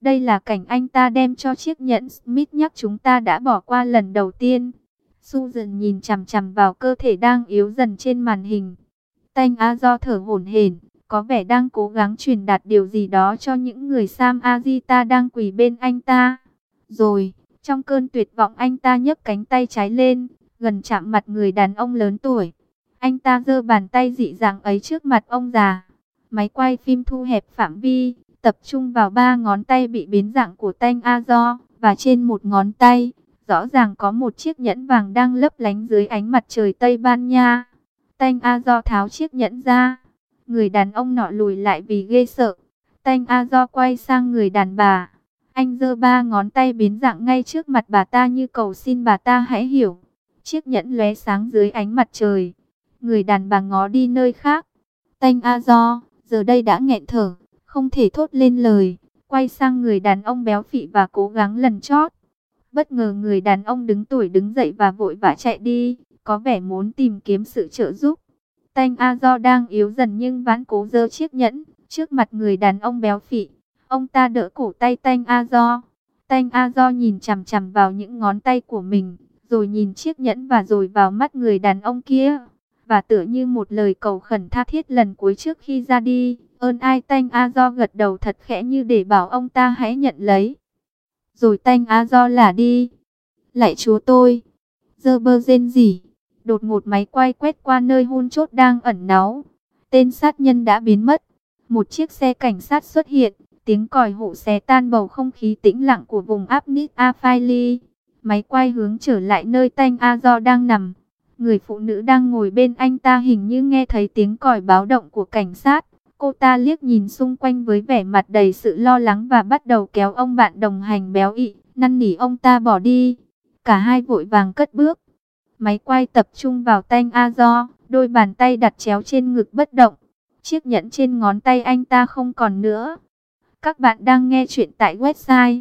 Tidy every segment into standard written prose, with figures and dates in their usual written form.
Đây là cảnh anh ta đem cho chiếc nhẫn Smith nhắc chúng ta đã bỏ qua lần đầu tiên. Susan nhìn chằm chằm vào cơ thể đang yếu dần trên màn hình. Tanh A-do thở hổn hển, có vẻ đang cố gắng truyền đạt điều gì đó cho những người Sam Agita đang quỳ bên anh ta. Rồi, trong cơn tuyệt vọng anh ta nhấc cánh tay trái lên, gần chạm mặt người đàn ông lớn tuổi. Anh ta giơ bàn tay dị dạng ấy trước mặt ông già. Máy quay phim thu hẹp phạm vi, tập trung vào 3 ngón tay bị biến dạng của Tanh A-do, và trên một ngón tay, rõ ràng có một chiếc nhẫn vàng đang lấp lánh dưới ánh mặt trời Tây Ban Nha. Tanh A-do tháo chiếc nhẫn ra. Người đàn ông nọ lùi lại vì ghê sợ. Tanh A-do quay sang người đàn bà. Anh giơ 3 ngón tay biến dạng ngay trước mặt bà ta như cầu xin bà ta hãy hiểu. Chiếc nhẫn lóe sáng dưới ánh mặt trời. Người đàn bà ngó đi nơi khác. Tanh A-do giờ đây đã nghẹn thở, không thể thốt lên lời. Quay sang người đàn ông béo phì và cố gắng lần chót. Bất ngờ người đàn ông đứng tuổi đứng dậy và vội vã chạy đi, có vẻ muốn tìm kiếm sự trợ giúp. Tanh A-do đang yếu dần nhưng vẫn cố giơ chiếc nhẫn trước mặt người đàn ông béo phì. Ông ta đỡ cổ tay Tanh A-do. Tanh A-do nhìn chằm chằm vào những ngón tay của mình, rồi nhìn chiếc nhẫn và rồi vào mắt người đàn ông kia. Và tựa như một lời cầu khẩn tha thiết lần cuối trước khi ra đi, ơn ai Tanh A-do gật đầu thật khẽ như để bảo ông ta hãy nhận lấy. Rồi Tanh A-do lả đi. Lạy Chúa tôi! Gerber rên rỉ. Đột ngột máy quay quét qua nơi hun chốt đang ẩn náu. Tên sát nhân đã biến mất. Một chiếc xe cảnh sát xuất hiện. Tiếng còi hụ xé tan bầu không khí tĩnh lặng của vùng Abnit A-Phili. Máy quay hướng trở lại nơi Tanh A-do đang nằm. Người phụ nữ đang ngồi bên anh ta hình như nghe thấy tiếng còi báo động của cảnh sát. Cô ta liếc nhìn xung quanh với vẻ mặt đầy sự lo lắng và bắt đầu kéo ông bạn đồng hành béo ị, năn nỉ ông ta bỏ đi. Cả hai vội vàng cất bước. Máy quay tập trung vào Tanh A-do, đôi bàn tay đặt chéo trên ngực bất động. Chiếc nhẫn trên ngón tay anh ta không còn nữa. Các bạn đang nghe chuyện tại website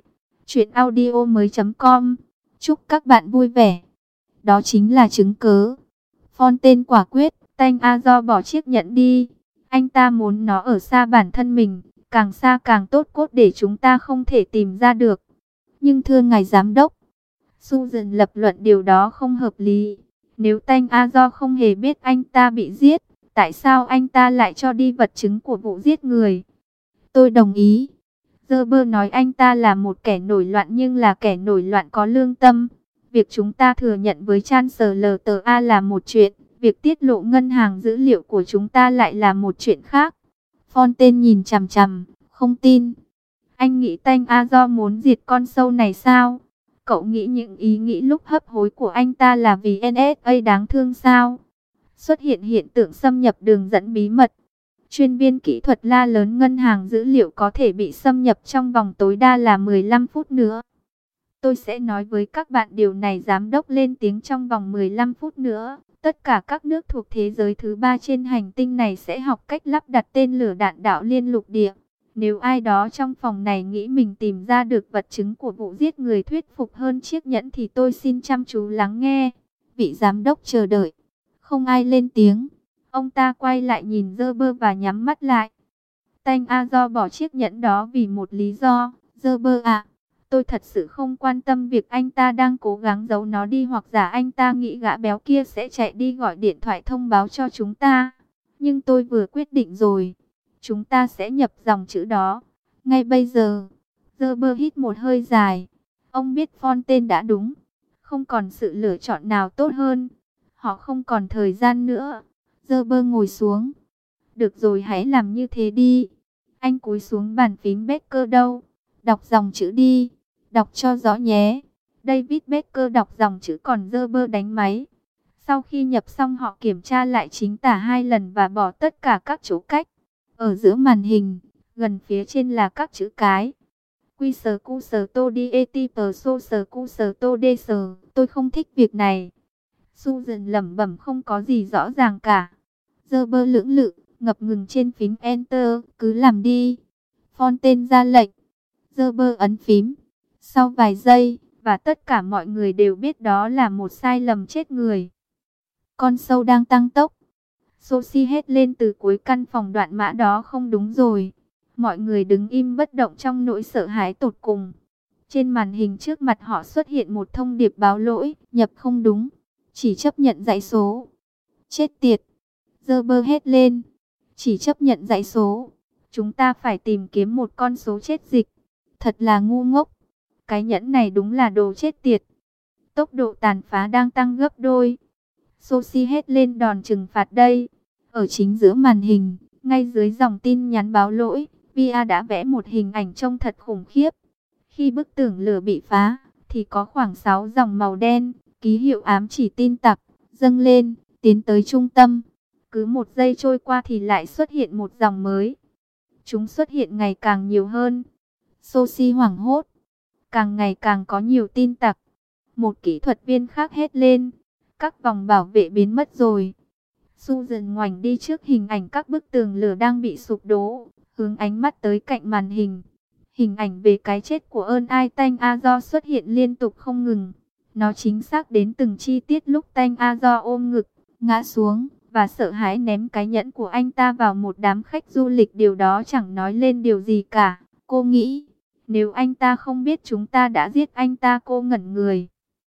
chuyenaudio.com. Chúc các bạn vui vẻ. Đó chính là chứng cớ. Fontaine quả quyết, Tanh A-do bỏ chiếc nhẫn đi. Anh ta muốn nó ở xa bản thân mình, càng xa càng tốt cốt để chúng ta không thể tìm ra được. Nhưng thưa ngài giám đốc, Susan lập luận điều đó không hợp lý. Nếu Tanh A-do không hề biết anh ta bị giết, tại sao anh ta lại cho đi vật chứng của vụ giết người? Tôi đồng ý. Gerber nói anh ta là một kẻ nổi loạn nhưng là kẻ nổi loạn có lương tâm. Việc chúng ta thừa nhận với Chancellor là một chuyện, việc tiết lộ ngân hàng dữ liệu của chúng ta lại là một chuyện khác. Fontaine nhìn chằm chằm, không tin. Anh nghĩ Tanh A-do muốn diệt con sâu này sao? Cậu nghĩ những ý nghĩ lúc hấp hối của anh ta là vì NSA đáng thương sao? Xuất hiện hiện tượng xâm nhập đường dẫn bí mật. Chuyên viên kỹ thuật la lớn ngân hàng dữ liệu có thể bị xâm nhập trong vòng tối đa là 15 phút nữa. Tôi sẽ nói với các bạn điều này, giám đốc lên tiếng, trong vòng 15 phút nữa. Tất cả các nước thuộc thế giới thứ 3 trên hành tinh này sẽ học cách lắp đặt tên lửa đạn đạo liên lục địa. Nếu ai đó trong phòng này nghĩ mình tìm ra được vật chứng của vụ giết người thuyết phục hơn chiếc nhẫn thì tôi xin chăm chú lắng nghe. Vị giám đốc chờ đợi. Không ai lên tiếng. Ông ta quay lại nhìn Gerber và nhắm mắt lại. Tanh A-do bỏ chiếc nhẫn đó vì một lý do. Gerber ạ, tôi thật sự không quan tâm việc anh ta đang cố gắng giấu nó đi, hoặc giả anh ta nghĩ gã béo kia sẽ chạy đi gọi điện thoại thông báo cho chúng ta. Nhưng tôi vừa quyết định rồi. Chúng ta sẽ nhập dòng chữ đó ngay bây giờ. Gerber hít một hơi dài. Ông biết Fontaine đã đúng. Không còn sự lựa chọn nào tốt hơn. Họ không còn thời gian nữa. Gerber ngồi xuống. Được rồi, hãy làm như thế đi. Anh cúi xuống bàn phím. Becker đâu? Đọc dòng chữ đi. Đọc cho rõ nhé. David Becker đọc dòng chữ còn Gerber đánh máy. Sau khi nhập xong họ kiểm tra lại chính tả 2 lần và bỏ tất cả các chỗ cách. Ở giữa màn hình, gần phía trên là các chữ cái. Quy sờ cu sờ tô đi eti tờ sô sờ cu sờ tô đê sờ. Tôi không thích việc này. Susan lẩm bẩm không có gì rõ ràng cả. Gerber lưỡng lự, ngập ngừng trên phím Enter. Cứ làm đi. Fontaine ra lệnh. Gerber ấn phím. Sau vài giây, và tất cả mọi người đều biết đó là một sai lầm chết người. Con sâu đang tăng tốc. Sophie hét lên từ cuối căn phòng, đoạn mã đó không đúng rồi. Mọi người đứng im bất động trong nỗi sợ hãi tột cùng. Trên màn hình trước mặt họ xuất hiện một thông điệp báo lỗi, nhập không đúng, chỉ chấp nhận dãy số. Chết tiệt, Gerber hét lên, chỉ chấp nhận dãy số. Chúng ta phải tìm kiếm một con số chết dịch. Thật là ngu ngốc. Cái nhẫn này đúng là đồ chết tiệt. Tốc độ tàn phá đang tăng gấp đôi. Sophie hét lên đòn trừng phạt đây. Ở chính giữa màn hình, ngay dưới dòng tin nhắn báo lỗi, Via đã vẽ một hình ảnh trông thật khủng khiếp. Khi bức tường lửa bị phá, thì có khoảng 6 dòng màu đen, ký hiệu ám chỉ tin tặc, dâng lên, tiến tới trung tâm. Cứ 1 giây trôi qua thì lại xuất hiện một dòng mới. Chúng xuất hiện ngày càng nhiều hơn. Sophie hoảng hốt. Càng ngày càng có nhiều tin tặc. Một kỹ thuật viên khác hét lên. Các vòng bảo vệ biến mất rồi. Susan ngoảnh đi trước hình ảnh các bức tường lửa đang bị sụp đổ, hướng ánh mắt tới cạnh màn hình. Hình ảnh về cái chết của Earl Ai Tanh Azor xuất hiện liên tục không ngừng. Nó chính xác đến từng chi tiết lúc Tanh Azor ôm ngực, ngã xuống và sợ hãi ném cái nhẫn của anh ta vào một đám khách du lịch. Điều đó chẳng nói lên điều gì cả. Cô nghĩ, nếu anh ta không biết chúng ta đã giết anh ta, cô ngẩn người.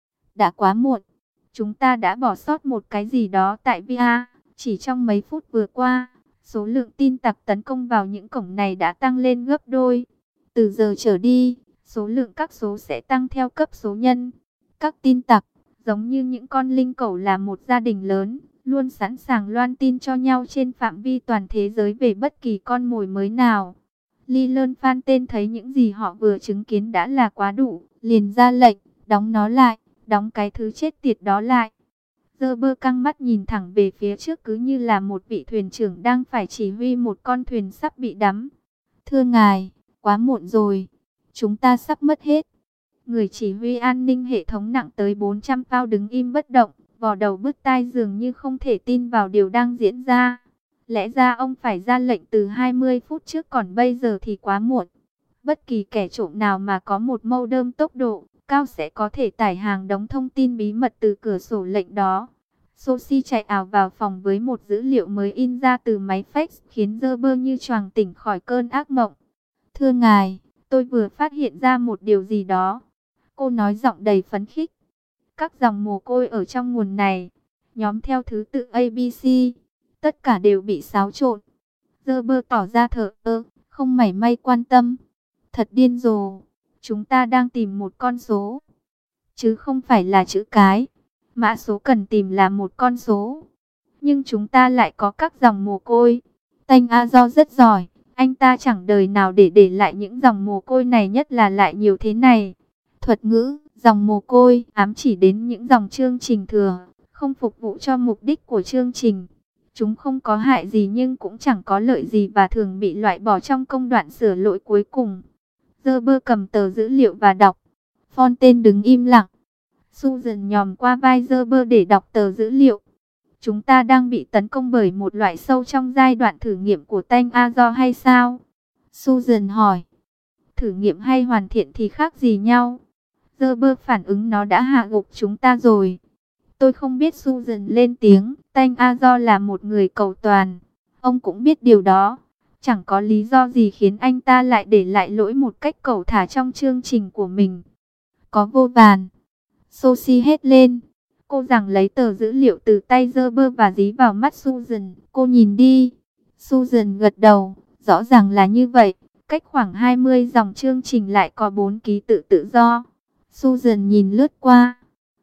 Đã quá muộn. Chúng ta đã bỏ sót một cái gì đó tại Via. Chỉ trong mấy phút vừa qua, số lượng tin tặc tấn công vào những cổng này đã tăng lên gấp đôi. Từ giờ trở đi, số lượng các số sẽ tăng theo cấp số nhân. Các tin tặc, giống như những con linh cẩu, là một gia đình lớn, luôn sẵn sàng loan tin cho nhau trên phạm vi toàn thế giới về bất kỳ con mồi mới nào. Leland Phan tên thấy những gì họ vừa chứng kiến đã là quá đủ, liền ra lệnh, đóng nó lại, đóng cái thứ chết tiệt đó lại. Gerber căng mắt nhìn thẳng về phía trước, cứ như là một vị thuyền trưởng đang phải chỉ huy một con thuyền sắp bị đắm. Thưa ngài, quá muộn rồi, chúng ta sắp mất hết. Người chỉ huy an ninh hệ thống nặng tới 400 pound đứng im bất động, vò đầu bứt tai, dường như không thể tin vào điều đang diễn ra. Lẽ ra ông phải ra lệnh từ 20 phút trước, còn bây giờ thì quá muộn. Bất kỳ kẻ trộm nào mà có một modem tốc độ cao sẽ có thể tải hàng đống thông tin bí mật từ cửa sổ lệnh đó. Sophie chạy ảo vào phòng với một dữ liệu mới in ra từ máy fax, khiến Gerber như choàng tỉnh khỏi cơn ác mộng. Thưa ngài, tôi vừa phát hiện ra một điều gì đó. Cô nói giọng đầy phấn khích. Các dòng mồ côi ở trong nguồn này, nhóm theo thứ tự ABC, tất cả đều bị xáo trộn. Gerber tỏ ra thờ ơ, không mảy may quan tâm. Thật điên rồ, chúng ta đang tìm một con số, chứ không phải là chữ cái. Mã số cần tìm là một con số, nhưng chúng ta lại có các dòng mồ côi. Tanh Azor rất giỏi, anh ta chẳng đời nào để lại những dòng mồ côi này, nhất là lại nhiều thế này. Thuật ngữ, dòng mồ côi, ám chỉ đến những dòng chương trình thừa, không phục vụ cho mục đích của chương trình. Chúng không có hại gì nhưng cũng chẳng có lợi gì và thường bị loại bỏ trong công đoạn sửa lỗi cuối cùng. Gerber cầm tờ dữ liệu và đọc. Fontaine đứng im lặng. Susan nhòm qua vai Gerber để đọc tờ dữ liệu. Chúng ta đang bị tấn công bởi một loại sâu trong giai đoạn thử nghiệm của Tanh Azor hay sao? Susan hỏi. Thử nghiệm hay hoàn thiện thì khác gì nhau? Gerber phản ứng, nó đã hạ gục chúng ta rồi. Tôi không biết, Susan lên tiếng. Tanh Azor là một người cầu toàn. Ông cũng biết điều đó. Chẳng có lý do gì khiến anh ta lại để lại lỗi một cách cẩu thả trong chương trình của mình. Có vô vàn. Sophie hét lên. Cô giằng lấy tờ dữ liệu từ tay Gerber và dí vào mắt Susan. Cô nhìn đi. Susan gật đầu. Rõ ràng là như vậy. Cách khoảng 20 dòng chương trình lại có 4 ký tự tự do. Susan nhìn lướt qua.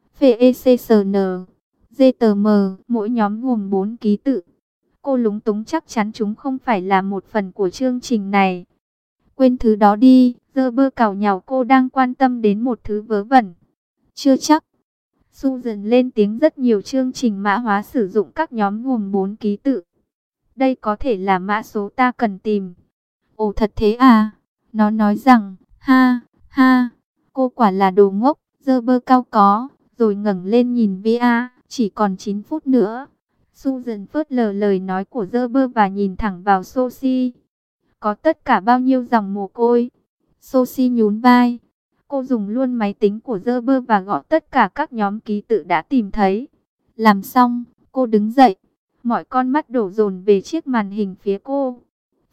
FECSN, GTM, mỗi nhóm gồm 4 ký tự. Cô lúng túng, chắc chắn chúng không phải là một phần của chương trình này. Quên thứ đó đi, Gerber càu nhàu, cô đang quan tâm đến một thứ vớ vẩn. Chưa chắc. Susan lên tiếng, rất nhiều chương trình mã hóa sử dụng các nhóm gồm 4 ký tự. Đây có thể là mã số ta cần tìm. Ồ, thật thế à? Nó nói rằng, ha, ha, cô quả là đồ ngốc. Gerber cau có, rồi ngẩng lên nhìn Via, chỉ còn 9 phút nữa. Susan phớt lờ lời nói của Gerber và nhìn thẳng vào Sophie. Có tất cả bao nhiêu dòng mồ côi? Sophie nhún vai. Cô dùng luôn máy tính của Gerber và gõ tất cả các nhóm ký tự đã tìm thấy. Làm xong, cô đứng dậy. Mọi con mắt đổ dồn về chiếc màn hình phía cô.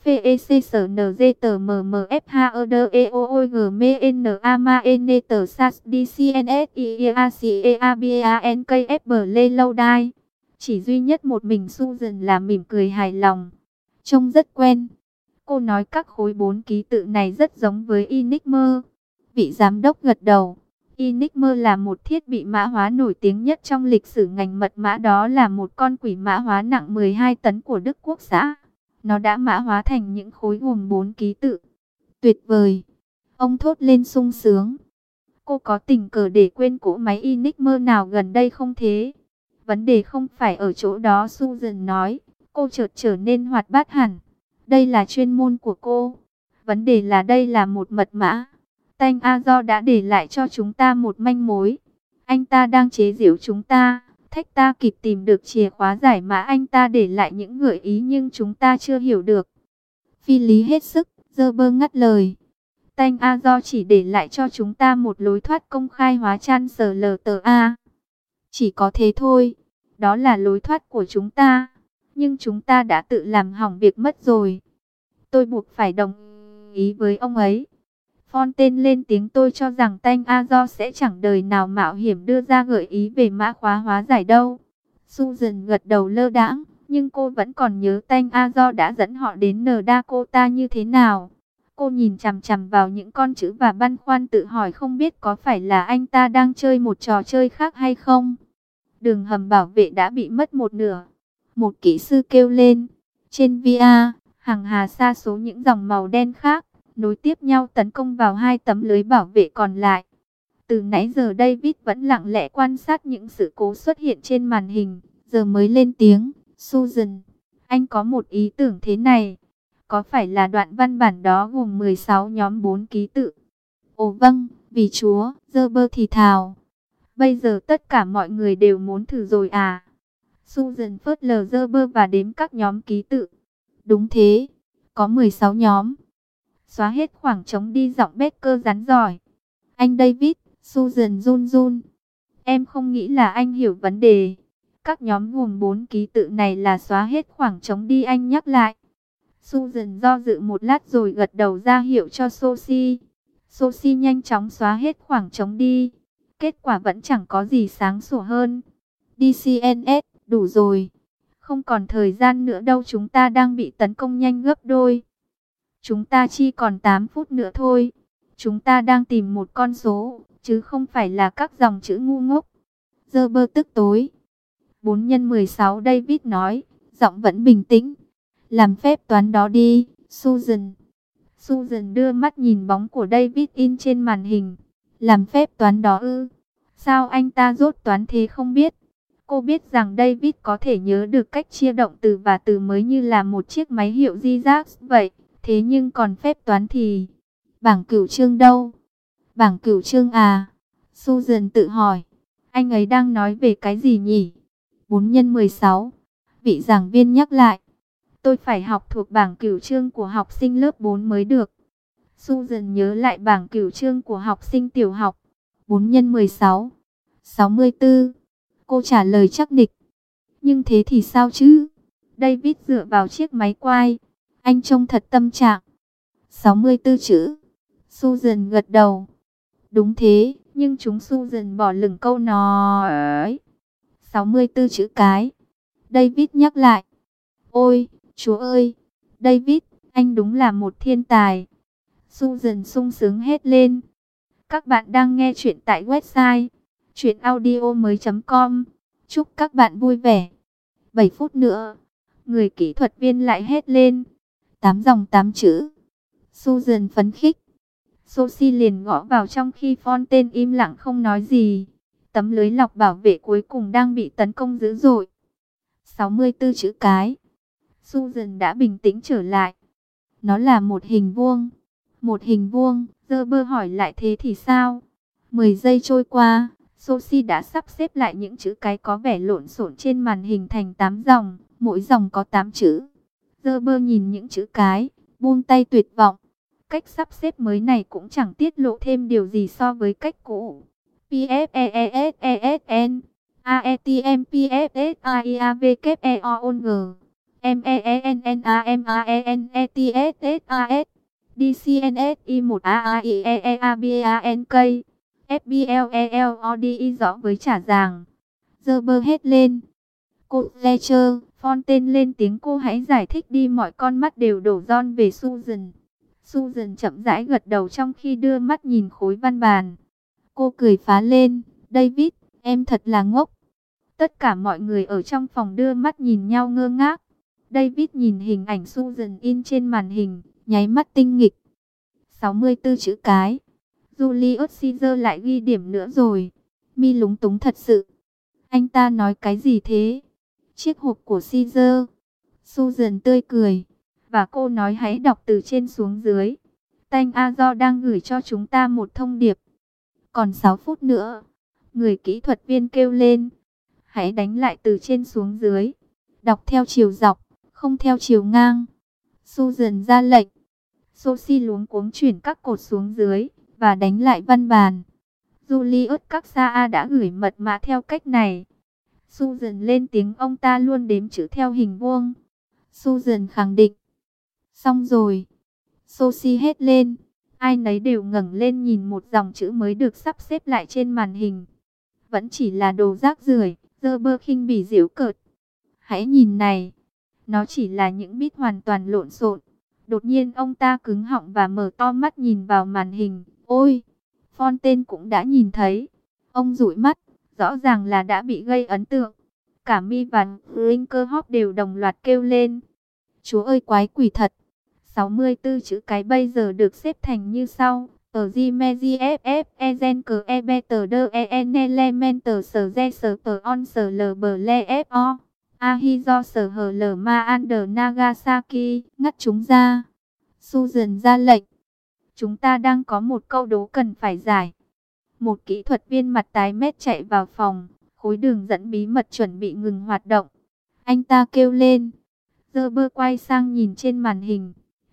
Chỉ duy nhất một mình Susan là mỉm cười hài lòng. Trông rất quen. Cô nói các khối 4 ký tự này rất giống với Enigma. Vị giám đốc gật đầu. Enigma là một thiết bị mã hóa nổi tiếng nhất trong lịch sử ngành mật mã, đó là một con quỷ mã hóa nặng 12 tấn của Đức Quốc xã. Nó đã mã hóa thành những khối gồm 4 ký tự. Tuyệt vời! Ông thốt lên sung sướng. Cô có tình cờ để quên cỗ máy Enigma nào gần đây không thế? Vấn đề không phải ở chỗ đó, Susan nói. Cô chợt trở nên hoạt bát hẳn. Đây là chuyên môn của cô. Vấn đề là đây là một mật mã. Tanh Azo đã để lại cho chúng ta một manh mối. Anh ta đang chế giễu chúng ta. Thách ta kịp tìm được chìa khóa giải mã. Anh ta để lại những gợi ý nhưng chúng ta chưa hiểu được. Phi lý hết sức, Gerber ngắt lời. Tanh Azo chỉ để lại cho chúng ta một lối thoát công khai hóa ChancellorsA. Chỉ có thế thôi. Đó là lối thoát của chúng ta. Nhưng chúng ta đã tự làm hỏng việc mất rồi. Tôi buộc phải đồng ý với ông ấy. Fontaine lên tiếng, tôi cho rằng Tanh Azo sẽ chẳng đời nào mạo hiểm đưa ra gợi ý về mã khóa hóa giải đâu. Susan gật đầu lơ đãng, nhưng cô vẫn còn nhớ Tanh Azo đã dẫn họ đến Dakota như thế nào. Cô nhìn chằm chằm vào những con chữ và băn khoăn tự hỏi không biết có phải là anh ta đang chơi một trò chơi khác hay không. Đường hầm bảo vệ đã bị mất một nửa. Một kỹ sư kêu lên. Trên via, hàng hà sa số những dòng màu đen khác nối tiếp nhau tấn công vào hai tấm lưới bảo vệ còn lại. Từ nãy giờ David vẫn lặng lẽ quan sát những sự cố xuất hiện trên màn hình, giờ mới lên tiếng. Susan, anh có một ý tưởng thế này. Có phải là đoạn văn bản đó gồm 16 nhóm 4 ký tự? Ồ vâng, vì Chúa, Gerber thì thào. Bây giờ tất cả mọi người đều muốn thử rồi à? Susan phớt lờ Gerber và đếm các nhóm ký tự. Đúng thế, có 16 nhóm. Xóa hết khoảng trống đi, giọng Becker rắn giỏi. Anh David, Susan run run. Em không nghĩ là anh hiểu vấn đề. Các nhóm gồm 4 ký tự này là xóa hết khoảng trống đi, anh nhắc lại. Susan do dự một lát rồi gật đầu ra hiệu cho Sophie. Sophie nhanh chóng xóa hết khoảng trống đi. Kết quả vẫn chẳng có gì sáng sủa hơn. DCNS, đủ rồi. Không còn thời gian nữa đâu, chúng ta đang bị tấn công nhanh gấp đôi. Chúng ta chỉ còn 8 phút nữa thôi. Chúng ta đang tìm một con số, chứ không phải là các dòng chữ ngu ngốc. Gerber tức tối. 4 x 16, David nói, giọng vẫn bình tĩnh. Làm phép toán đó đi, Susan. Susan đưa mắt nhìn bóng của David in trên màn hình. Làm phép toán đó ư? Sao anh ta dốt toán thế không biết? Cô biết rằng David có thể nhớ được cách chia động từ và từ mới như là một chiếc máy hiệu Zigzag vậy. Thế nhưng còn phép toán thì... Bảng cửu chương đâu? Bảng cửu chương à? Susan tự hỏi. Anh ấy đang nói về cái gì nhỉ? 4 x 16. Vị giảng viên nhắc lại. Tôi phải học thuộc bảng cửu chương của học sinh lớp 4 mới được. Susan nhớ lại bảng cửu chương của học sinh tiểu học. 4 x 16. 64. Cô trả lời chắc nịch. Nhưng thế thì sao chứ? David dựa vào chiếc máy quay. Anh trông thật tâm trạng. 64 chữ. Susan gật đầu. Đúng thế, nhưng chúng Susan bỏ lửng câu nói. 64 chữ cái. David nhắc lại. Ôi, Chúa ơi, David, anh đúng là một thiên tài. Susan sung sướng hét lên. Các bạn đang nghe chuyện tại website chuyenaudio.com. Chúc các bạn vui vẻ. 7 phút nữa, người kỹ thuật viên lại hét lên. 8 dòng 8 chữ. Susan phấn khích. Sophie liền gõ vào trong khi Fontaine im lặng không nói gì. Tấm lưới lọc bảo vệ cuối cùng đang bị tấn công dữ dội. 64 chữ cái. Susan đã bình tĩnh trở lại. Nó là một hình vuông. Một hình vuông, Gerber hỏi lại thế thì sao? 10 giây trôi qua, Sophie đã sắp xếp lại những chữ cái có vẻ lộn xộn trên màn hình thành 8 dòng, mỗi dòng có 8 chữ. Gerber nhìn những chữ cái, buông tay tuyệt vọng. Cách sắp xếp mới này cũng chẳng tiết lộ thêm điều gì so với cách cũ. PFEESESN AETMPFSIAVKEONG MENNAMANETSSAS, DCNSI1AAIEEABANK, FBLELODI rõ với trả ràng. Gerber hét lên. Cô Fletcher, Fontaine lên tiếng, cô hãy giải thích đi. Mọi con mắt đều đổ dồn về Susan. Susan chậm rãi gật đầu trong khi đưa mắt nhìn khối văn bản. Cô cười phá lên. David, em thật là ngốc. Tất cả mọi người ở trong phòng đưa mắt nhìn nhau ngơ ngác. David nhìn hình ảnh Susan in trên màn hình, nháy mắt tinh nghịch. 64 chữ cái. Julius Caesar lại ghi điểm nữa rồi. Mi lúng túng thật sự. Anh ta nói cái gì thế? Chiếc hộp của Caesar. Susan tươi cười. Và cô nói hãy đọc từ trên xuống dưới. Tanh Azo đang gửi cho chúng ta một thông điệp. Còn 6 phút nữa. Người kỹ thuật viên kêu lên. Hãy đánh lại từ trên xuống dưới. Đọc theo chiều dọc, không theo chiều ngang. Susan ra lệnh. Sophie luống cuống chuyển các cột xuống dưới và đánh lại văn bản. Julius Caesar đã gửi mật mã theo cách này. Susan lên tiếng, ông ta luôn đếm chữ theo hình vuông. Susan khẳng định. Xong rồi. Sophie hét lên. Ai nấy đều ngẩng lên nhìn một dòng chữ mới được sắp xếp lại trên màn hình. Vẫn chỉ là đồ rác rưởi. Gerber khinh bỉ giễu cợt. Hãy nhìn này. Nó chỉ là những bit hoàn toàn lộn xộn. Đột nhiên ông ta cứng họng và mở to mắt nhìn vào màn hình. Ôi! Fontaine cũng đã nhìn thấy. Ông dụi mắt. Rõ ràng là đã bị gây ấn tượng. Cả Mi và Brinkerhoff đều đồng loạt kêu lên. Chúa ơi, quái quỷ thật. 64 chữ cái bây giờ được xếp thành như sau. Tờ Gmezi FF Ezen cờ E Better Đơ En Elementer Sở Ge Sở Tờ On Sở L Bờ Le F O Ahizo Sở Hờ L Ma Under Nagasaki. Ngắt chúng ra. Susan ra lệnh. Chúng ta đang có một câu đố cần phải giải. Một kỹ thuật viên mặt tái mét chạy vào phòng. Khối đường dẫn bí mật chuẩn bị ngừng hoạt động. Anh ta kêu lên. Gerber quay sang nhìn trên màn hình.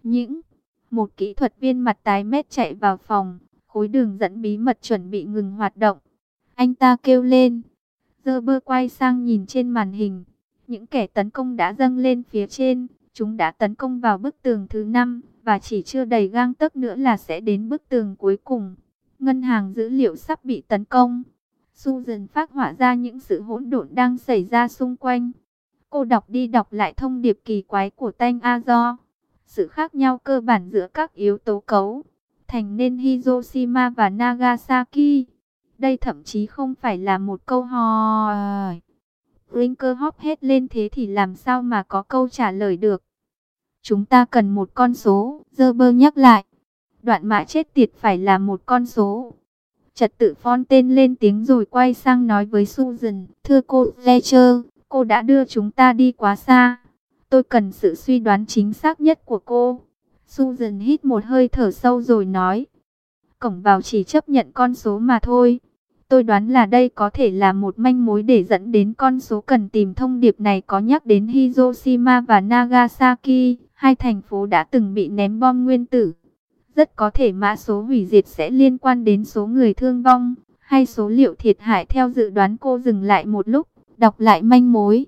Một kỹ thuật viên mặt tái mét chạy vào phòng. Khối đường dẫn bí mật chuẩn bị ngừng hoạt động. Anh ta kêu lên. Gerber quay sang nhìn trên màn hình. Những kẻ tấn công đã dâng lên phía trên. Chúng đã tấn công vào bức tường thứ 5. Và chỉ chưa đầy gang tấc nữa là sẽ đến bức tường cuối cùng. Ngân hàng dữ liệu sắp bị tấn công. Susan phác họa ra những sự hỗn độn đang xảy ra xung quanh. Cô đọc đi đọc lại thông điệp kỳ quái của Tanh Azo. Sự khác nhau cơ bản giữa các yếu tố cấu thành nên Hiroshima và Nagasaki. Đây thậm chí không phải là một câu hỏi. Brinkerhoff hét lên, thế thì làm sao mà có câu trả lời được? Chúng ta cần một con số, Gerber nhắc lại. Đoạn mã chết tiệt phải là một con số. Trật tự Fontaine lên tiếng rồi quay sang nói với Susan. Thưa cô Fletcher, cô đã đưa chúng ta đi quá xa. Tôi cần sự suy đoán chính xác nhất của cô. Susan hít một hơi thở sâu rồi nói. Cổng vào chỉ chấp nhận con số mà thôi. Tôi đoán là đây có thể là một manh mối để dẫn đến con số cần tìm. Thông điệp này có nhắc đến Hiroshima và Nagasaki, hai thành phố đã từng bị ném bom nguyên tử. Rất có thể mã số hủy diệt sẽ liên quan đến số người thương vong, hay số liệu thiệt hại theo dự đoán. Cô dừng lại một lúc, đọc lại manh mối.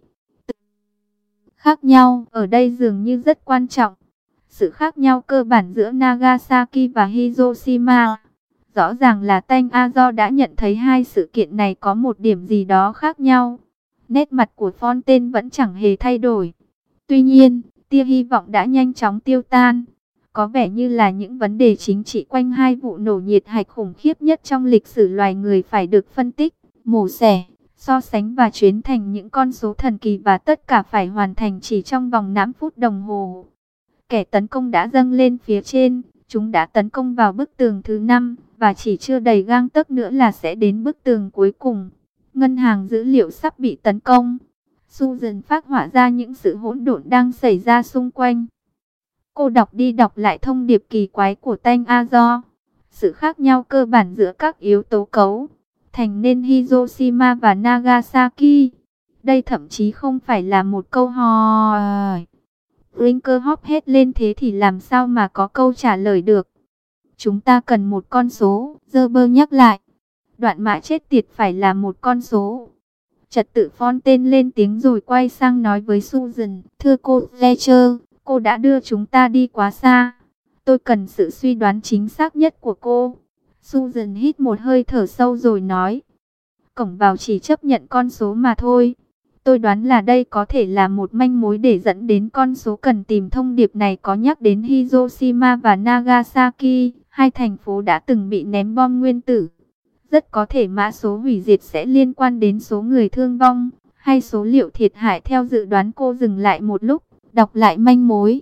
Khác nhau ở đây dường như rất quan trọng. Sự khác nhau cơ bản giữa Nagasaki và Hiroshima. Rõ ràng là Tanh Azo đã nhận thấy hai sự kiện này có một điểm gì đó khác nhau. Nét mặt của Fontaine vẫn chẳng hề thay đổi. Tuy nhiên, tia hy vọng đã nhanh chóng tiêu tan. Có vẻ như là những vấn đề chính trị quanh hai vụ nổ nhiệt hạch khủng khiếp nhất trong lịch sử loài người phải được phân tích, mổ xẻ, so sánh và chuyển thành những con số thần kỳ, và tất cả phải hoàn thành chỉ trong vòng 5 phút đồng hồ. Kẻ tấn công đã dâng lên phía trên, chúng đã tấn công vào bức tường thứ 5, và chỉ chưa đầy gang tấc nữa là sẽ đến bức tường cuối cùng. Ngân hàng dữ liệu sắp bị tấn công. Susan phác họa ra những sự hỗn độn đang xảy ra xung quanh. Cô đọc đi đọc lại thông điệp kỳ quái của Tanh Azo. Sự khác nhau cơ bản giữa các yếu tố cấu thành nên Hiroshima và Nagasaki. Đây thậm chí không phải là một câu hỏi. Brinkerhoff hét lên, thế thì làm sao mà có câu trả lời được? Chúng ta cần một con số, Gerber nhắc lại. Đoạn mã chết tiệt phải là một con số. Trật tự Fontaine lên tiếng rồi quay sang nói với Susan, thưa cô Fletcher, cô đã đưa chúng ta đi quá xa. Tôi cần sự suy đoán chính xác nhất của cô. Susan hít một hơi thở sâu rồi nói, cổng vào chỉ chấp nhận con số mà thôi. Tôi đoán là đây có thể là một manh mối để dẫn đến con số cần tìm. Thông điệp này có nhắc đến Hiroshima và Nagasaki, hai thành phố đã từng bị ném bom nguyên tử. Rất có thể mã số hủy diệt sẽ liên quan đến số người thương vong, hay số liệu thiệt hại theo dự đoán. Cô dừng lại một lúc, đọc lại manh mối.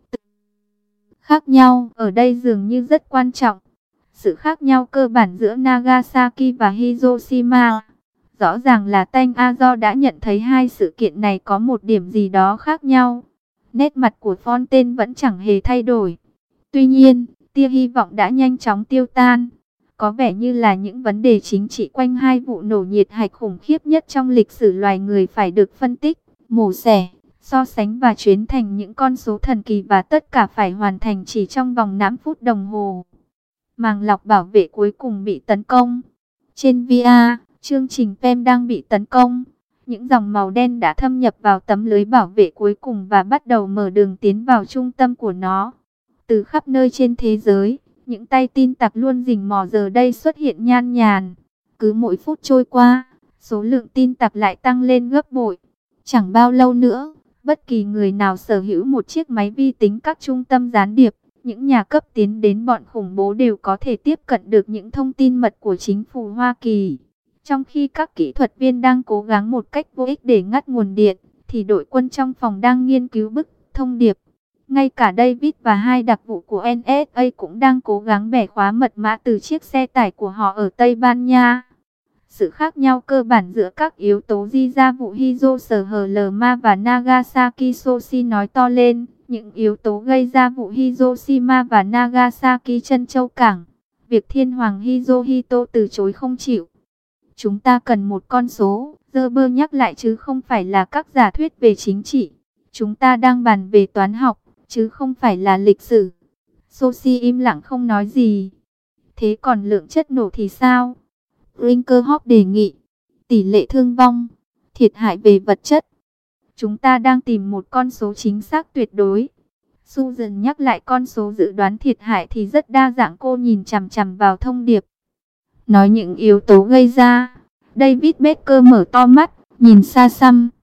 Khác nhau ở đây dường như rất quan trọng. Sự khác nhau cơ bản giữa Nagasaki và Hiroshima. Rõ ràng là Tanh Azo đã nhận thấy hai sự kiện này có một điểm gì đó khác nhau. Nét mặt của Fontaine vẫn chẳng hề thay đổi. Tuy nhiên, tia hy vọng đã nhanh chóng tiêu tan. Có vẻ như là những vấn đề chính trị quanh hai vụ nổ nhiệt hạch khủng khiếp nhất trong lịch sử loài người phải được phân tích, mổ xẻ, so sánh và chuyển thành những con số thần kỳ, và tất cả phải hoàn thành chỉ trong vòng 5 phút đồng hồ. Màng lọc bảo vệ cuối cùng bị tấn công. Trên VR, chương trình PEM đang bị tấn công. Những dòng màu đen đã thâm nhập vào tấm lưới bảo vệ cuối cùng và bắt đầu mở đường tiến vào trung tâm của nó. Từ khắp nơi trên thế giới, những tay tin tặc luôn rình mò giờ đây xuất hiện nhan nhản. Cứ mỗi phút trôi qua, số lượng tin tặc lại tăng lên gấp bội. Chẳng bao lâu nữa, bất kỳ người nào sở hữu một chiếc máy vi tính các trung tâm gián điệp, những nhà cấp tiến đến bọn khủng bố đều có thể tiếp cận được những thông tin mật của chính phủ Hoa Kỳ. Trong khi các kỹ thuật viên đang cố gắng một cách vô ích để ngắt nguồn điện, thì đội quân trong phòng đang nghiên cứu bức thông điệp. Ngay cả David và hai đặc vụ của NSA cũng đang cố gắng bẻ khóa mật mã từ chiếc xe tải của họ ở Tây Ban Nha. Sự khác nhau cơ bản giữa các yếu tố gây ra vụ Hiroshima và Nagasaki. Soshi nói to lên, những yếu tố gây ra vụ Hiroshima và Nagasaki. Trân Châu Cảng, việc Thiên Hoàng Hirohito từ chối không chịu. Chúng ta cần một con số, Gerber nhắc lại, chứ không phải là các giả thuyết về chính trị. Chúng ta đang bàn về toán học, chứ không phải là lịch sử. Soshi im lặng không nói gì. Thế còn lượng chất nổ thì sao? Brinkerhoff đề nghị. Tỷ lệ thương vong, thiệt hại về vật chất. Chúng ta đang tìm một con số chính xác tuyệt đối. Susan nhắc lại, con số dự đoán thiệt hại thì rất đa dạng. Cô nhìn chằm chằm vào thông điệp. Nói những yếu tố gây ra. David Baker mở to mắt, nhìn xa xăm.